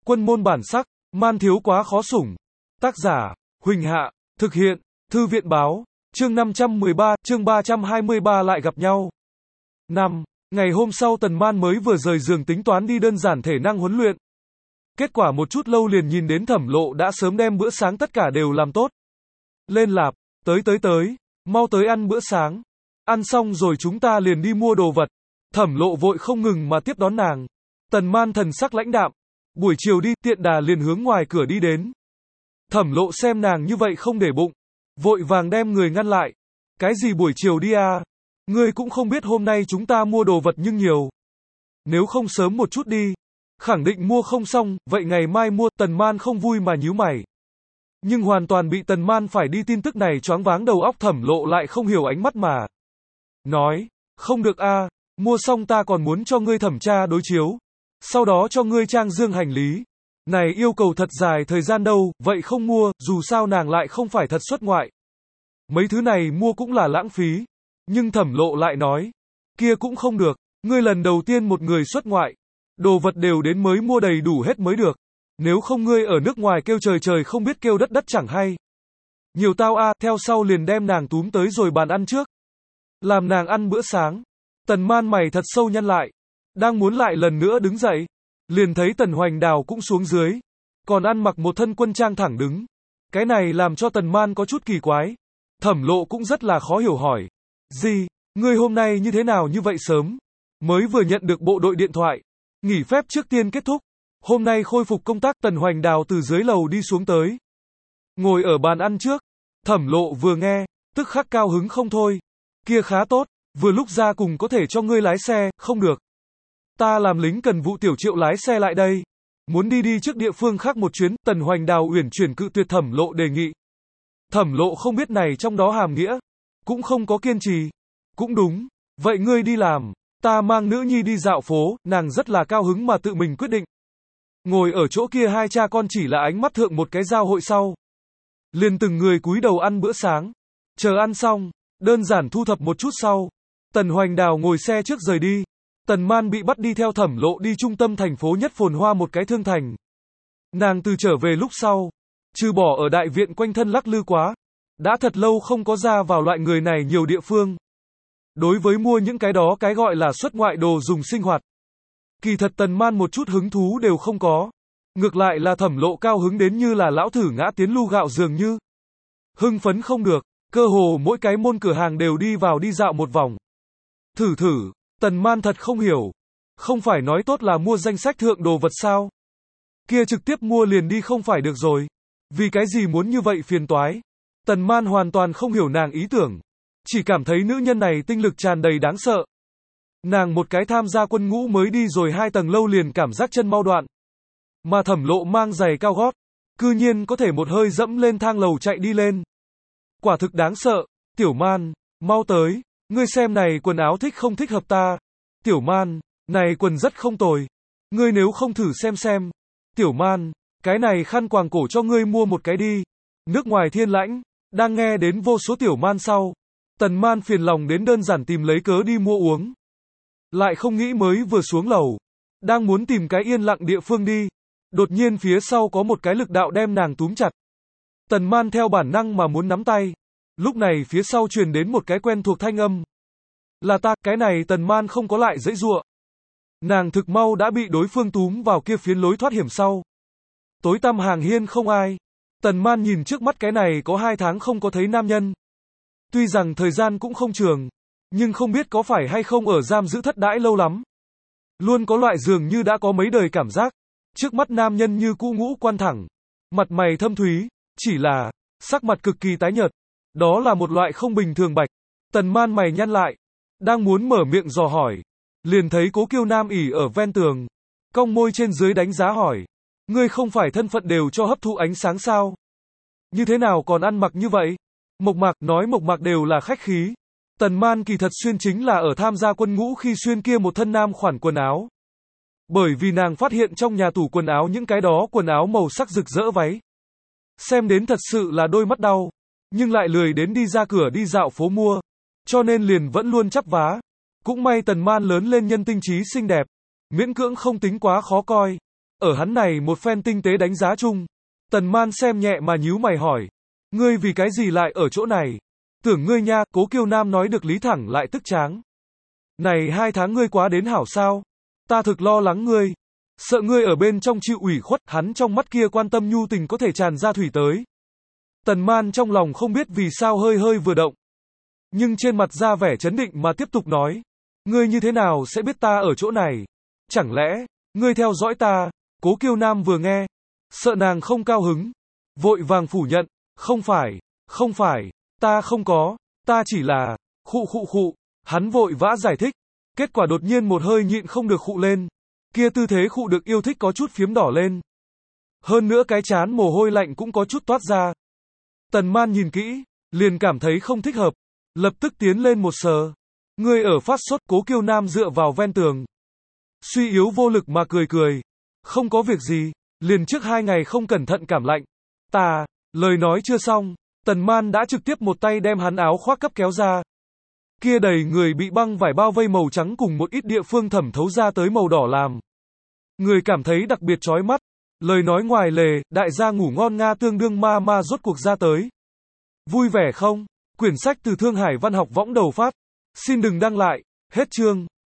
Quân môn bản sắc, man thiếu quá khó sủng. Tác giả, Huỳnh Hạ, thực hiện, Thư viện báo, chương 513, chương 323 lại gặp nhau. 5. Ngày hôm sau Tần Man mới vừa rời giường tính toán đi đơn giản thể năng huấn luyện. Kết quả một chút lâu liền nhìn đến Thẩm Lộ đã sớm đem bữa sáng tất cả đều làm tốt. Lên lạp, tới, mau tới ăn bữa sáng. Ăn xong rồi chúng ta liền đi mua đồ vật. Thẩm Lộ vội không ngừng mà tiếp đón nàng. Tần Man thần sắc lãnh đạm. Buổi chiều đi, tiện đà liền hướng ngoài cửa đi đến. Thẩm Lộ xem nàng như vậy không để bụng. Vội vàng đem người ngăn lại. Cái gì buổi chiều đi à? Ngươi cũng không biết hôm nay chúng ta mua đồ vật nhưng nhiều. Nếu không sớm một chút đi. Khẳng định mua không xong, vậy ngày mai mua. Tần Man không vui mà nhíu mày. Nhưng hoàn toàn bị Tần Man phải đi tin tức này choáng váng đầu óc. Thẩm Lộ lại không hiểu ánh mắt mà nói, không được a, mua xong ta còn muốn cho ngươi thẩm tra đối chiếu. Sau đó cho ngươi trang dương hành lý. Này yêu cầu thật dài thời gian đâu, vậy không mua, dù sao nàng lại không phải thật xuất ngoại. Mấy thứ này mua cũng là lãng phí. Nhưng Thẩm Lộ lại nói, kia cũng không được, ngươi lần đầu tiên một người xuất ngoại. Đồ vật đều đến mới mua đầy đủ hết mới được. Nếu không ngươi ở nước ngoài kêu trời không biết kêu đất chẳng hay. Nhiều tao a, theo sau liền đem nàng túm tới rồi bàn ăn trước. Làm nàng ăn bữa sáng. Tần Man mày thật sâu nhăn lại. Đang muốn lại lần nữa đứng dậy. Liền thấy Tần Hoành Đào cũng xuống dưới. Còn ăn mặc một thân quân trang thẳng đứng. Cái này làm cho Tần Man có chút kỳ quái. Thẩm Lộ cũng rất là khó hiểu hỏi. Gì, ngươi hôm nay như thế nào như vậy sớm? Mới vừa nhận được bộ đội điện thoại. Nghỉ phép trước tiên kết thúc. Hôm nay khôi phục công tác. Tần Hoành Đào từ dưới lầu đi xuống tới. Ngồi ở bàn ăn trước. Thẩm Lộ vừa nghe, tức khắc cao hứng không thôi. Kia khá tốt, vừa lúc ra cùng có thể cho ngươi lái xe, không được. Ta làm lính cần vụ tiểu Triệu lái xe lại đây. Muốn đi trước địa phương khác một chuyến. Tần Hoành Đào uyển chuyển cự tuyệt Thẩm Lộ đề nghị. Thẩm Lộ không biết này trong đó hàm nghĩa. Cũng không có kiên trì. Cũng đúng, vậy ngươi đi làm. Ta mang nữ nhi đi dạo phố. Nàng rất là cao hứng mà tự mình quyết định. Ngồi ở chỗ kia hai cha con chỉ là ánh mắt thượng một cái giao hội sau. Liền từng người cúi đầu ăn bữa sáng. Chờ ăn xong, đơn giản thu thập một chút sau. Tần Hoành Đào ngồi xe trước rời đi. Tần Man bị bắt đi theo Thẩm Lộ đi trung tâm thành phố nhất phồn hoa một cái thương thành. Nàng từ trở về lúc sau, trừ bỏ ở đại viện quanh thân lắc lư quá. Đã thật lâu không có ra vào loại người này nhiều địa phương. Đối với mua những cái đó cái gọi là xuất ngoại đồ dùng sinh hoạt. Kỳ thật Tần Man một chút hứng thú đều không có. Ngược lại là Thẩm Lộ cao hứng đến như là lão thử ngã tiến lu gạo dường như. Hưng phấn không được, cơ hồ mỗi cái môn cửa hàng đều đi vào đi dạo một vòng. Thử, Tần Man thật không hiểu. Không phải nói tốt là mua danh sách thượng đồ vật sao? Kia trực tiếp mua liền đi không phải được rồi. Vì cái gì muốn như vậy phiền toái? Tần Man hoàn toàn không hiểu nàng ý tưởng. Chỉ cảm thấy nữ nhân này tinh lực tràn đầy đáng sợ. Nàng một cái tham gia quân ngũ mới đi rồi 2 tầng lâu liền cảm giác chân mau đoạn. Mà Thẩm Lộ mang giày cao gót, cư nhiên có thể một hơi dẫm lên thang lầu chạy đi lên. Quả thực đáng sợ. Tiểu Man, mau tới, ngươi xem này quần áo thích không thích hợp ta. Tiểu Man, này quần rất không tồi. Ngươi nếu không thử xem. Tiểu Man, cái này khăn quàng cổ cho ngươi mua một cái đi. Nước ngoài thiên lãnh. Đang nghe đến vô số Tiểu Man sau. Tần Man phiền lòng đến đơn giản tìm lấy cớ đi mua uống. Lại không nghĩ mới vừa xuống lầu. Đang muốn tìm cái yên lặng địa phương đi. Đột nhiên phía sau có một cái lực đạo đem nàng túm chặt. Tần Man theo bản năng mà muốn nắm tay. Lúc này phía sau truyền đến một cái quen thuộc thanh âm. Là ta, cái này Tần Man không có lại giãy giụa. Nàng thực mau đã bị đối phương túm vào kia phiến lối thoát hiểm sau. Tối tăm hàng hiên không ai. Tần Man nhìn trước mắt cái này có 2 tháng không có thấy nam nhân. Tuy rằng thời gian cũng không trường, nhưng không biết có phải hay không ở giam giữ thất đãi lâu lắm. Luôn có loại dường như đã có mấy đời cảm giác. Trước mắt nam nhân như cũ ngũ quan thẳng. Mặt mày thâm thúy, chỉ là sắc mặt cực kỳ tái nhợt. Đó là một loại không bình thường bạch. Tần Man mày nhăn lại. Đang muốn mở miệng dò hỏi. Liền thấy Cố Kiêu Nam ỉ ở ven tường. Cong môi trên dưới đánh giá hỏi. Ngươi không phải thân phận đều cho hấp thụ ánh sáng sao? Như thế nào còn ăn mặc như vậy? Mộc Mạc nói Mộc Mạc đều là khách khí. Tần Man kỳ thật xuyên chính là ở tham gia quân ngũ khi xuyên kia một thân nam khoản quần áo. Bởi vì nàng phát hiện trong nhà tủ quần áo những cái đó quần áo màu sắc rực rỡ váy. Xem đến thật sự là đôi mắt đau. Nhưng lại lười đến đi ra cửa đi dạo phố mua. Cho nên liền vẫn luôn chắp vá. Cũng may Tần Man lớn lên nhân tinh trí xinh đẹp. Miễn cưỡng không tính quá khó coi. Ở hắn này một phen tinh tế đánh giá chung, Tần Man xem nhẹ mà nhíu mày hỏi. Ngươi vì cái gì lại ở chỗ này? Tưởng ngươi nha, Cố Kiêu Nam nói được lý thẳng lại tức tráng. Này 2 tháng ngươi quá đến hảo sao? Ta thực lo lắng ngươi. Sợ ngươi ở bên trong chịu ủy khuất, hắn trong mắt kia quan tâm nhu tình có thể tràn ra thủy tới. Tần Man trong lòng không biết vì sao hơi hơi vừa động. Nhưng trên mặt ra vẻ chấn định mà tiếp tục nói. Ngươi như thế nào sẽ biết ta ở chỗ này? Chẳng lẽ, ngươi theo dõi ta? Cố Kiêu Nam vừa nghe, sợ nàng không cao hứng. Vội vàng phủ nhận. Không phải, ta không có, ta chỉ là, khụ. Hắn vội vã giải thích. Kết quả đột nhiên một hơi nhịn không được khụ lên. Kia tư thế khụ được yêu thích có chút phiếm đỏ lên. Hơn nữa cái chán mồ hôi lạnh cũng có chút toát ra. Tần Man nhìn kỹ, liền cảm thấy không thích hợp. Lập tức tiến lên một sờ. Ngươi ở phát sốt. Cố Kiêu Nam dựa vào ven tường. Suy yếu vô lực mà cười. Không có việc gì, liền trước 2 ngày không cẩn thận cảm lạnh. Lời nói chưa xong, Tần Man đã trực tiếp một tay đem hắn áo khoác cấp kéo ra. Kia đầy người bị băng vải bao vây màu trắng cùng một ít địa phương thẩm thấu ra tới màu đỏ làm. Người cảm thấy đặc biệt chói mắt. Lời nói ngoài lề, đại gia ngủ ngon nga tương đương ma rốt cuộc ra tới. Vui vẻ không? Quyển sách từ Thương Hải Văn học võng đầu phát. Xin đừng đăng lại. Hết chương.